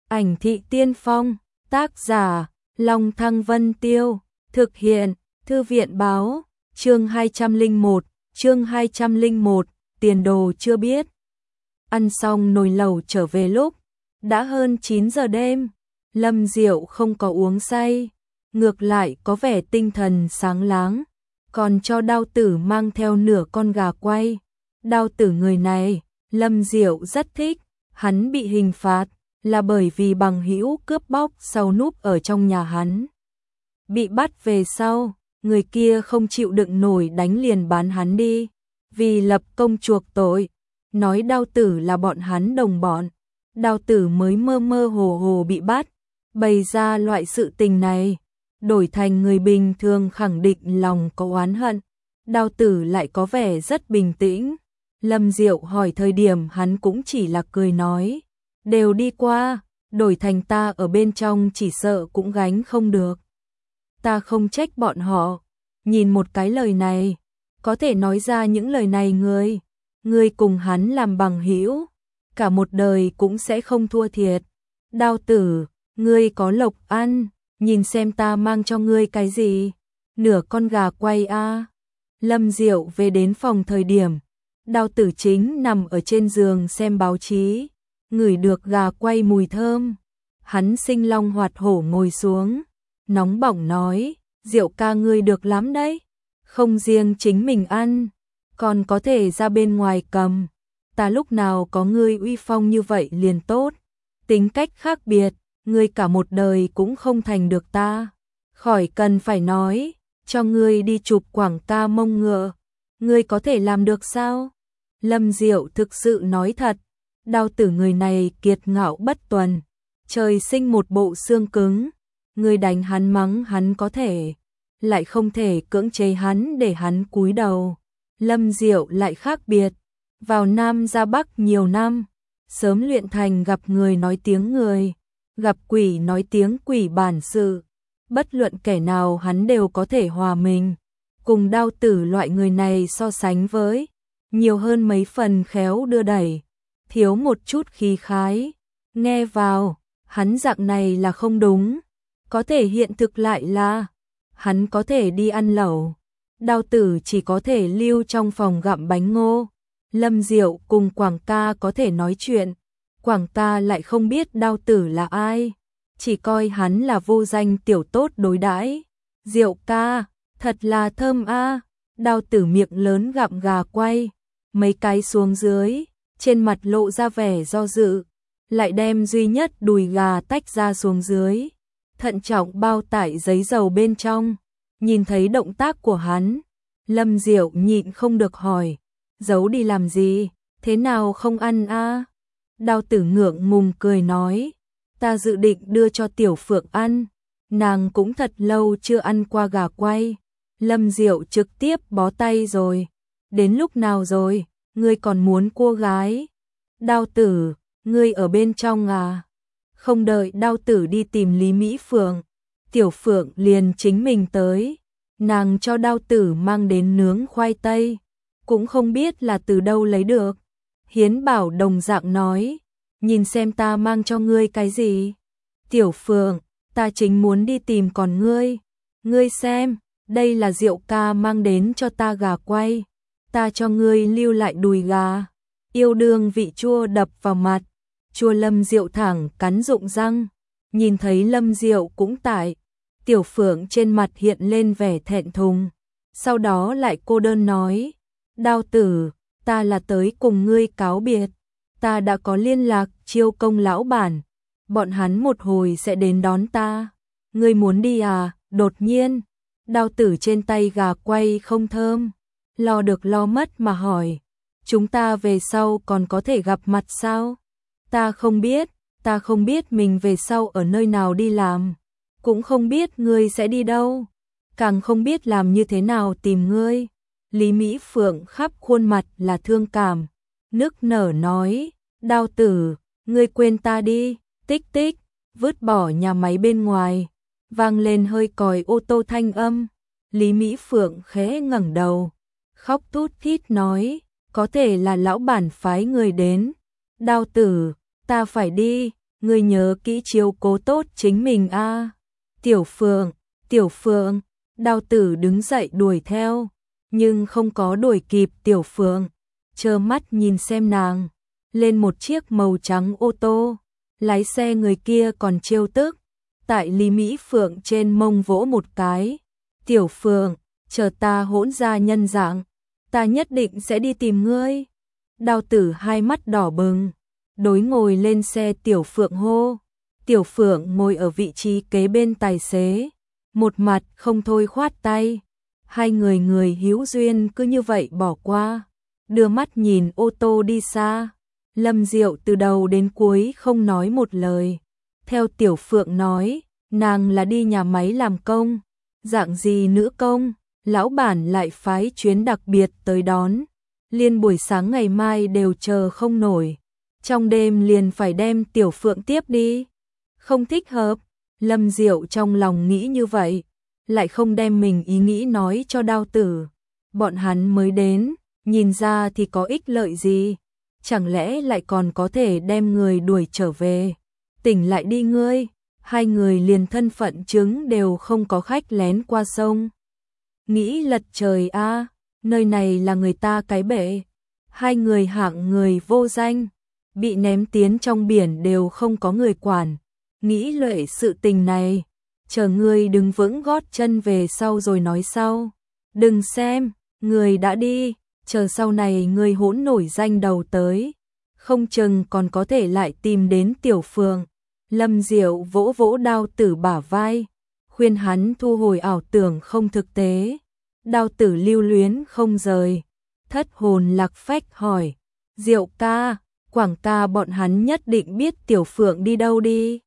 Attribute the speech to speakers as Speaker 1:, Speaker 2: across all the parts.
Speaker 1: Ảnh thị tiên phong, tác giả, Long Thăng Vân Tiêu, thực hiện, Thư viện báo, chương 201, tiền đồ chưa biết. Ăn xong nồi lẩu trở về lúc, đã hơn 9 giờ đêm, Lâm Diệu không có uống say, ngược lại có vẻ tinh thần sáng láng, còn cho Đao Tử mang theo nửa con gà quay. Đao Tử người này, Lâm Diệu rất thích, hắn bị hình phạt là bởi vì bằng hữu cướp bóc sau núp ở trong nhà hắn. Bị bắt về sau, người kia không chịu đựng nổi đánh liền bán hắn đi, vì lập công chuộc tội, nói Đao Tử là bọn hắn đồng bọn. Đao Tử mới mơ mơ hồ hồ bị bắt, bày ra loại sự tình này, đổi thành người bình thường khẳng định lòng có oán hận. Đao Tử lại có vẻ rất bình tĩnh. Lâm Diệu hỏi thời điểm hắn cũng chỉ là cười nói, đều đi qua, đổi thành ta ở bên trong chỉ sợ cũng gánh không được. Ta không trách bọn họ, nhìn một cái lời này, có thể nói ra những lời này ngươi cùng hắn làm bằng hữu, cả một đời cũng sẽ không thua thiệt. Đao Tử, ngươi có lộc ăn, nhìn xem ta mang cho ngươi cái gì, nửa con gà quay a. Lâm Diệu về đến phòng thời điểm, Đao Tử chính nằm ở trên giường xem báo chí, ngửi được gà quay mùi thơm. Hắn sinh long hoạt hổ ngồi xuống, nóng bỏng nói, Diệu ca ngươi được lắm đấy, không riêng chính mình ăn, còn có thể ra bên ngoài cầm. Ta lúc nào có ngươi uy phong như vậy liền tốt, tính cách khác biệt, ngươi cả một đời cũng không thành được ta. Khỏi cần phải nói, cho ngươi đi chụp quảng ca mông ngựa, ngươi có thể làm được sao? Lâm Diệu thực sự nói thật, Đao Tử người này kiệt ngạo bất tuần, trời sinh một bộ xương cứng, ngươi đánh hắn mắng hắn có thể, lại không thể cưỡng chế hắn để hắn cúi đầu. Lâm Diệu lại khác biệt, vào Nam ra Bắc nhiều năm, sớm luyện thành gặp người nói tiếng người, gặp quỷ nói tiếng quỷ bản sự, bất luận kẻ nào hắn đều có thể hòa mình. Cùng Đao Tử loại người này so sánh với, nhiều hơn mấy phần khéo đưa đẩy, thiếu một chút khí khái. Nghe vào, hắn dạng này là không đúng, có thể hiện thực lại là hắn có thể đi ăn lẩu, Đao Tử chỉ có thể lưu trong phòng gặm bánh ngô. Lâm Diệu cùng Quảng ca có thể nói chuyện, Quảng ca lại không biết Đao Tử là ai, chỉ coi hắn là vô danh tiểu tốt đối đãi. Diệu ca, thật là thơm a. Đao Tử miệng lớn gặm gà quay, mấy cái xuống dưới, trên mặt lộ ra vẻ do dự, lại đem duy nhất đùi gà tách ra xuống dưới, thận trọng bao tải giấy dầu bên trong. Nhìn thấy động tác của hắn, Lâm Diệu nhịn không được hỏi, giấu đi làm gì, thế nào không ăn a? Đao Tử ngượng ngùng cười nói, ta dự định đưa cho Tiểu Phượng ăn, nàng cũng thật lâu chưa ăn qua gà quay. Lâm Diệu trực tiếp bó tay rồi, đến lúc nào rồi, ngươi còn muốn cua gái? Đao Tử, ngươi ở bên trong à? Không đợi Đao Tử đi tìm Lý Mỹ Phượng, Tiểu Phượng liền chính mình tới, nàng cho Đao Tử mang đến nướng khoai tây, cũng không biết là từ đâu lấy được. Hiến Bảo đồng dạng nói, nhìn xem ta mang cho ngươi cái gì. Tiểu Phượng, ta chính muốn đi tìm còn ngươi xem, đây là Diệu ca mang đến cho ta gà quay, ta cho ngươi lưu lại đùi gà, yêu đương vị chua đập vào mặt. Chua Lâm Diệu thẳng cắn rụng răng, nhìn thấy Lâm Diệu cũng tại, Tiểu Phượng trên mặt hiện lên vẻ thẹn thùng, sau đó lại cô đơn nói, Đao Tử, ta là tới cùng ngươi cáo biệt, ta đã có liên lạc Chiêu Công lão bản, bọn hắn một hồi sẽ đến đón ta, ngươi muốn đi à? Đột nhiên, Đao Tử trên tay gà quay không thơm, lo được lo mất mà hỏi, chúng ta về sau còn có thể gặp mặt sao? Ta không biết mình về sau ở nơi nào đi làm, cũng không biết ngươi sẽ đi đâu, càng không biết làm như thế nào tìm ngươi. Lý Mỹ Phượng khắp khuôn mặt là thương cảm, nức nở nói, Đao Tử, ngươi quên ta đi. Tích tích, vứt bỏ nhà máy bên ngoài, vang lên hơi còi ô tô thanh âm. Lý Mỹ Phượng khẽ ngẩng đầu, khóc tút thít nói, có thể là lão bản phái người đến. Đao Tử, ta phải đi, ngươi nhớ kỹ chiếu cố tốt chính mình a. Tiểu Phượng, Đao Tử đứng dậy đuổi theo, nhưng không có đuổi kịp Tiểu Phượng, trơ mắt nhìn xem nàng lên một chiếc màu trắng ô tô, lái xe người kia còn trêu tức, tại Lý Mỹ Phượng trên mông vỗ một cái. Tiểu Phượng, chờ ta hỗn ra nhân dạng, ta nhất định sẽ đi tìm ngươi. Đao Tử hai mắt đỏ bừng, đối ngồi lên xe Tiểu Phượng hô. Tiểu Phượng ngồi ở vị trí kế bên tài xế, một mặt không thôi khoát tay. Hai người hữu duyên cứ như vậy bỏ qua, đưa mắt nhìn ô tô đi xa. Lâm Diệu từ đầu đến cuối không nói một lời. Theo Tiểu Phượng nói, nàng là đi nhà máy làm công, dạng gì nữ công, lão bản lại phái chuyến đặc biệt tới đón. Liên buổi sáng ngày mai đều chờ không nổi, trong đêm liền phải đem Tiểu Phượng tiếp đi. Không thích hợp, Lâm Diệu trong lòng nghĩ như vậy, lại không đem mình ý nghĩ nói cho Đao Tử. Bọn hắn mới đến, nhìn ra thì có ích lợi gì, chẳng lẽ lại còn có thể đem người đuổi trở về. Tỉnh lại đi ngươi. Hai người liền thân phận chứng đều không có, khách lén qua sông. Nghĩ lật trời a, nơi này là người ta cái bể. Hai người hạng người vô danh, bị ném tiến trong biển đều không có người quản. Nghĩ lợi sự tình này, chờ ngươi đứng vững gót chân về sau rồi nói sau. Đừng xem, người đã đi, chờ sau này ngươi hỗn nổi danh đầu tới, không chừng còn có thể lại tìm đến Tiểu Phượng. Lâm Diệu vỗ vỗ Đao Tử bả vai, khuyên hắn thu hồi ảo tưởng không thực tế. Đao Tử lưu luyến không rời, thất hồn lạc phách hỏi, Diệu ca, Quảng ca bọn hắn nhất định biết Tiểu Phượng đi đâu đi.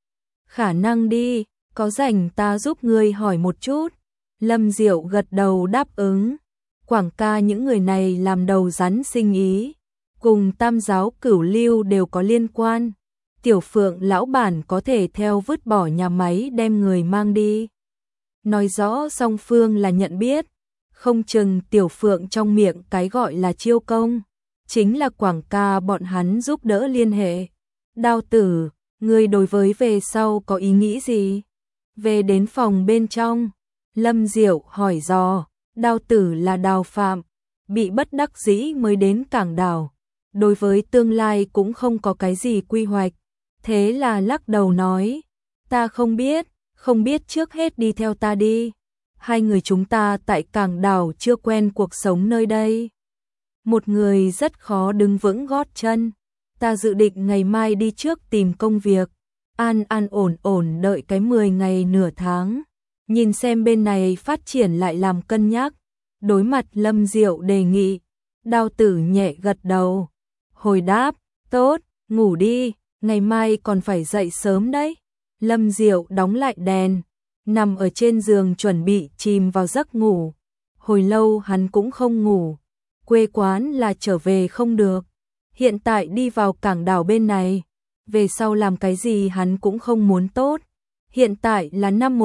Speaker 1: Khả năng đi, có rảnh ta giúp ngươi hỏi một chút. Lâm Diệu gật đầu đáp ứng. Quảng ca những người này làm đầu rắn sinh ý, cùng Tam giáo Cửu Lưu đều có liên quan. Tiểu Phượng lão bản có thể theo vứt bỏ nhà máy đem người mang đi, nói rõ song phương là nhận biết. Không chừng Tiểu Phượng trong miệng cái gọi là chiêu công, chính là Quảng ca bọn hắn giúp đỡ liên hệ. Đao Tử, ngươi đối với về sau có ý nghĩ gì? Về đến phòng bên trong, Lâm Diệu hỏi dò. Đao Tử là đào phạm, bị bất đắc dĩ mới đến Cảng Đảo, đối với tương lai cũng không có cái gì quy hoạch, thế là lắc đầu nói, ta không biết trước hết đi theo ta đi. Hai người chúng ta tại Cảng Đảo chưa quen cuộc sống nơi đây, một người rất khó đứng vững gót chân. Ta dự định ngày mai đi trước tìm công việc, an ổn đợi cái 10 ngày nửa tháng, nhìn xem bên này phát triển lại làm cân nhắc. Đối mặt Lâm Diệu đề nghị, Đao Tử nhẹ gật đầu, hồi đáp, tốt, ngủ đi, ngày mai còn phải dậy sớm đấy. Lâm Diệu đóng lại đèn, nằm ở trên giường chuẩn bị chìm vào giấc ngủ. Hồi lâu hắn cũng không ngủ, quê quán là trở về không được, hiện tại đi vào Cảng Đảo bên này, về sau làm cái gì hắn cũng không muốn tốt. Hiện tại là năm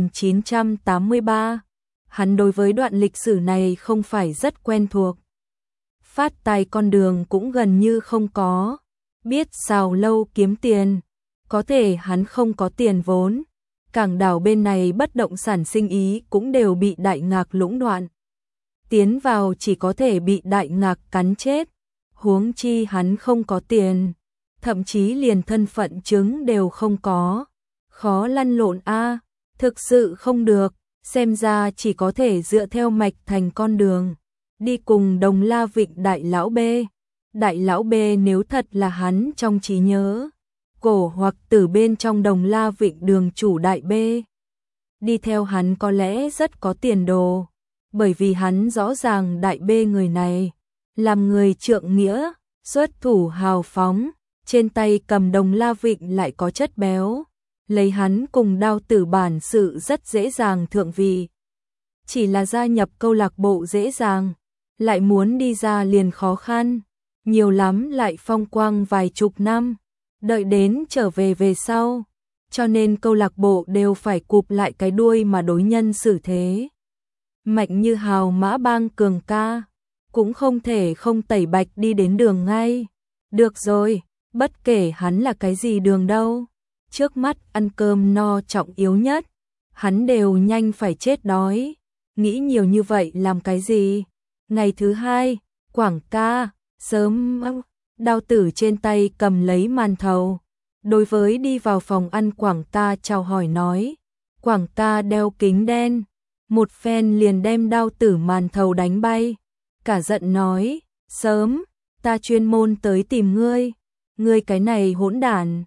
Speaker 1: 1983, hắn đối với đoạn lịch sử này không phải rất quen thuộc. Phát tài con đường cũng gần như không có, biết xào lâu kiếm tiền, có thể hắn không có tiền vốn. Cảng Đảo bên này bất động sản sinh ý cũng đều bị Đại Ngạc lũng đoạn, tiến vào chỉ có thể bị Đại Ngạc cắn chết, huống chi hắn không có tiền, thậm chí liền thân phận chứng đều không có. Khó lăn lộn a, thực sự không được, xem ra chỉ có thể dựa theo mạch thành con đường, đi cùng Đồng La Vịnh Đại Lão B. Đại Lão B nếu thật là hắn trong trí nhớ, cổ hoặc tử bên trong Đồng La Vịnh đường chủ Đại B, đi theo hắn có lẽ rất có tiền đồ, bởi vì hắn rõ ràng Đại B người này, làm người trượng nghĩa, xuất thủ hào phóng, trên tay cầm Đồng La Vịnh lại có chất béo. Lấy hắn cùng Đao Tử bản sự rất dễ dàng thượng vị. Chỉ là gia nhập câu lạc bộ dễ dàng, lại muốn đi ra liền khó khăn, nhiều lắm lại phong quang vài chục năm, đợi đến trở về sau, cho nên câu lạc bộ đều phải cụp lại cái đuôi mà đối nhân xử thế. Mạnh như Hào Mã Bang Cường ca, cũng không thể không tẩy bạch đi đến đường ngay. Được rồi, Bất kể hắn là cái gì đường đâu, trước mắt ăn cơm no trọng yếu nhất, hắn đều nhanh phải chết đói. Nghĩ nhiều như vậy làm cái gì? Ngày thứ hai, Quảng ca, sớm, Đao Tử trên tay cầm lấy màn thầu. Đối với đi vào phòng ăn Quảng ca chào hỏi nói. Quảng ca đeo kính đen, một phen liền đem Đao Tử màn thầu đánh bay. Cả giận nói, sớm, ta chuyên môn tới tìm ngươi. Ngươi cái này hỗn đản.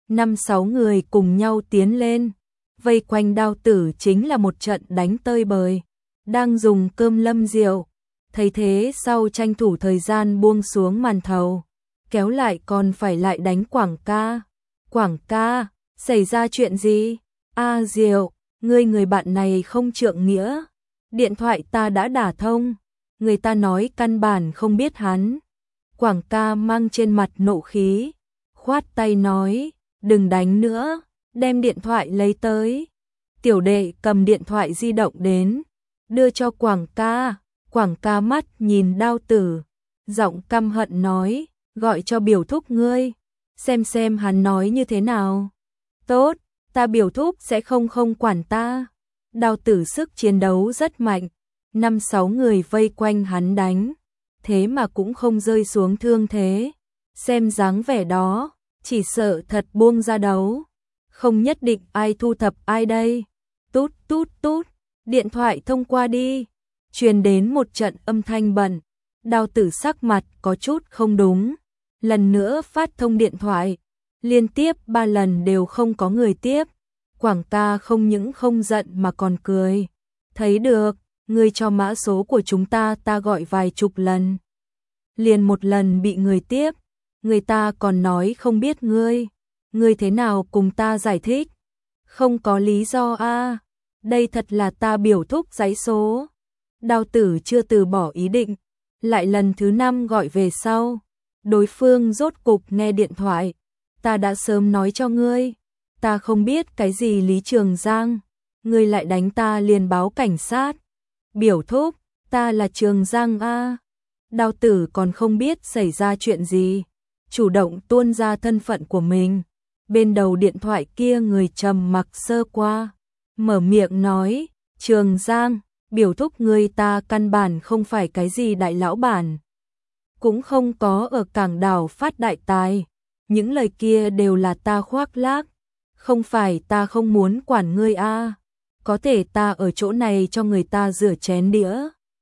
Speaker 1: 5-6 người cùng nhau tiến lên, vây quanh Đao Tử chính là một trận đánh tơi bời. Đang dùng cơm Lâm Diệu, thấy thế sau tranh thủ thời gian buông xuống màn thầu, kéo lại còn phải lại đánh Quảng ca. Quảng ca, xảy ra chuyện gì? Diệu, ngươi người bạn này không trượng nghĩa. Điện thoại ta đã đả thông, người ta nói căn bản không biết hắn. Quảng ca mang trên mặt nộ khí, khoát tay nói, đừng đánh nữa, đem điện thoại lấy tới. Tiểu đệ cầm điện thoại di động đến, đưa cho Quảng ca. Quảng ca mắt nhìn Đao Tử, giọng căm hận nói, gọi cho biểu thúc ngươi, xem hắn nói như thế nào. Tốt, ta biểu thúc sẽ không quản ta. Đao Tử sức chiến đấu rất mạnh, 5-6 người vây quanh hắn đánh, thế mà cũng không rơi xuống thương thế. Xem dáng vẻ đó, chỉ sợ thật buông ra đấu, không nhất định ai thu thập ai đây. Tút tút tút, điện thoại thông qua đi. Truyền đến một trận âm thanh bận. Đao Tử sắc mặt có chút không đúng, lần nữa phát thông điện thoại, liên tiếp 3 lần đều không có người tiếp. Quảng ca không những không giận mà còn cười, thấy được, ngươi cho mã số của chúng ta gọi vài chục lần, liền một lần bị người tiếp, người ta còn nói không biết ngươi thế nào cùng ta giải thích? Không có lý do a. Đây thật là ta biểu thúc giấy số. Đao Tử chưa từ bỏ ý định, lại lần thứ 5 gọi về sau. Đối phương rốt cục nghe điện thoại. Ta đã sớm nói cho ngươi, ta không biết cái gì Lý Trường Giang, ngươi lại đánh ta liền báo cảnh sát. Biểu thúc, ta là Trường Giang a. Đao Tử còn không biết xảy ra chuyện gì, chủ động tuôn ra thân phận của mình. Bên đầu điện thoại kia người trầm mặc sơ qua, mở miệng nói, Trường Giang, biểu thúc ngươi ta căn bản không phải cái gì đại lão bản, cũng không có ở cảng đảo phát đại tài, những lời kia đều là ta khoác lác, không phải ta không muốn quản ngươi a, có thể ta ở chỗ này cho người ta rửa chén đĩa,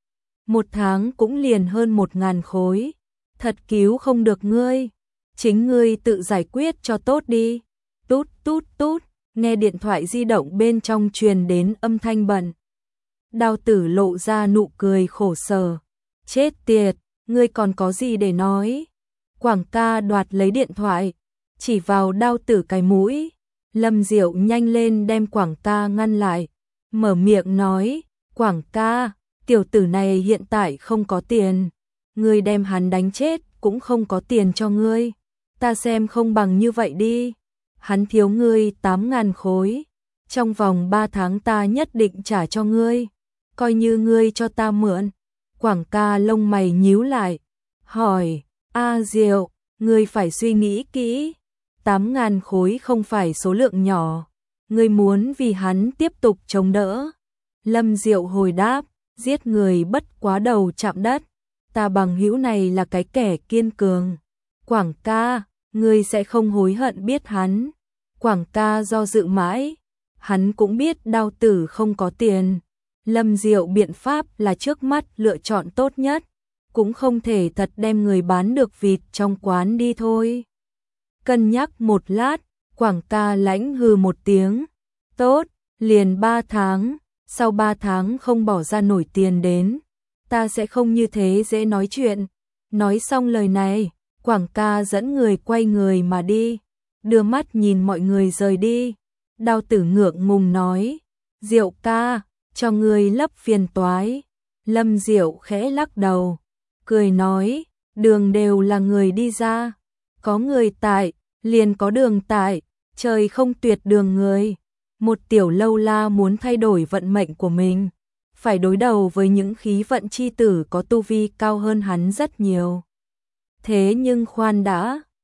Speaker 1: 1 tháng cũng liền hơn 1.000 khối, thật cứu không được ngươi, chính ngươi tự giải quyết cho tốt đi. Tút tút tút, nghe điện thoại di động bên trong truyền đến âm thanh bận. Đao Tử lộ ra nụ cười khổ sở. Chết tiệt, ngươi còn có gì để nói? Quảng ca đoạt lấy điện thoại, chỉ vào Đao Tử cái mũi. Lâm Diệu nhanh lên đem Quảng ca ngăn lại, mở miệng nói, Quảng ca, tiểu tử này hiện tại không có tiền, ngươi đem hắn đánh chết cũng không có tiền cho ngươi, ta xem không bằng như vậy đi, hắn thiếu ngươi 8.000 khối, trong vòng 3 tháng ta nhất định trả cho ngươi, coi như ngươi cho ta mượn. Quảng ca lông mày nhíu lại, hỏi, Diệu, ngươi phải suy nghĩ kỹ, 8.000 khối không phải số lượng nhỏ, ngươi muốn vì hắn tiếp tục chống đỡ. Lâm Diệu hồi đáp, giết người bất quá đầu chạm đất, ta bằng hữu này là cái kẻ kiên cường. Quảng ca, ngươi sẽ không hối hận biết hắn. Quảng ca do dự mãi, hắn cũng biết Đao Tử không có tiền. Lâm Diệu biện pháp là trước mắt lựa chọn tốt nhất, cũng không thể thật đem người bán được vịt trong quán đi thôi. Cân nhắc một lát, Quảng ca lãnh hừ một tiếng, tốt, liền 3 tháng, sau 3 tháng không bỏ ra nổi tiền đến, ta sẽ không như thế dễ nói chuyện. Nói xong lời này, Quảng ca dẫn người quay người mà đi, đưa mắt nhìn mọi người rời đi. Đao Tử ngượng ngùng nói, Diệu ca, cho người lấp phiền toái. Lâm Diệu khẽ lắc đầu, cười nói, đường đều là người đi ra, có người tại, liền có đường tại, trời không tuyệt đường người. Một tiểu lâu la muốn thay đổi vận mệnh của mình, phải đối đầu với những khí vận chi tử có tu vi cao hơn hắn rất nhiều. Thế nhưng khoan đã,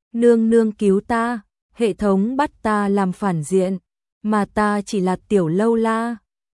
Speaker 1: Nương nương cứu ta, hệ thống bắt ta làm phản diện, mà ta chỉ là tiểu lâu la.